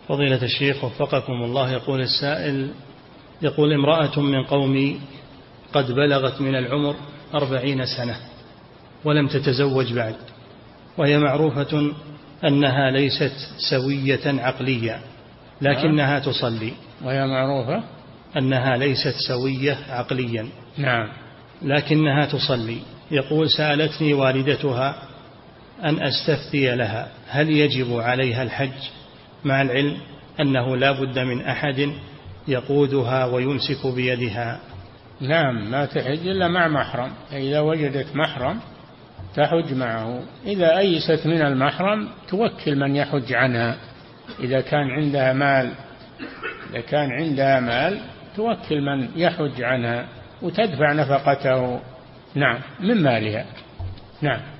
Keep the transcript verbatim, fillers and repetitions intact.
فضيلة الشيخ وفقكم الله، يقول السائل، يقول امرأة من قومي قد بلغت من العمر أربعين سنة ولم تتزوج بعد، وهي معروفة أنها ليست سوية عقليا لكنها تصلي. وهي معروفة أنها ليست سوية عقليا نعم لكنها تصلي. يقول سألتني والدتها أن أستفتي لها هل يجب عليها الحج، مع العلم أنه لا بد من أحد يقودها ويمسك بيدها. نعم لا تحج إلا مع محرم، إذا وجدت محرم تحج معه. إذا أيست من المحرم توكل من يحج عنها، إذا كان عندها مال إذا كان عندها مال توكل من يحج عنها وتدفع نفقته نعم من مالها. نعم.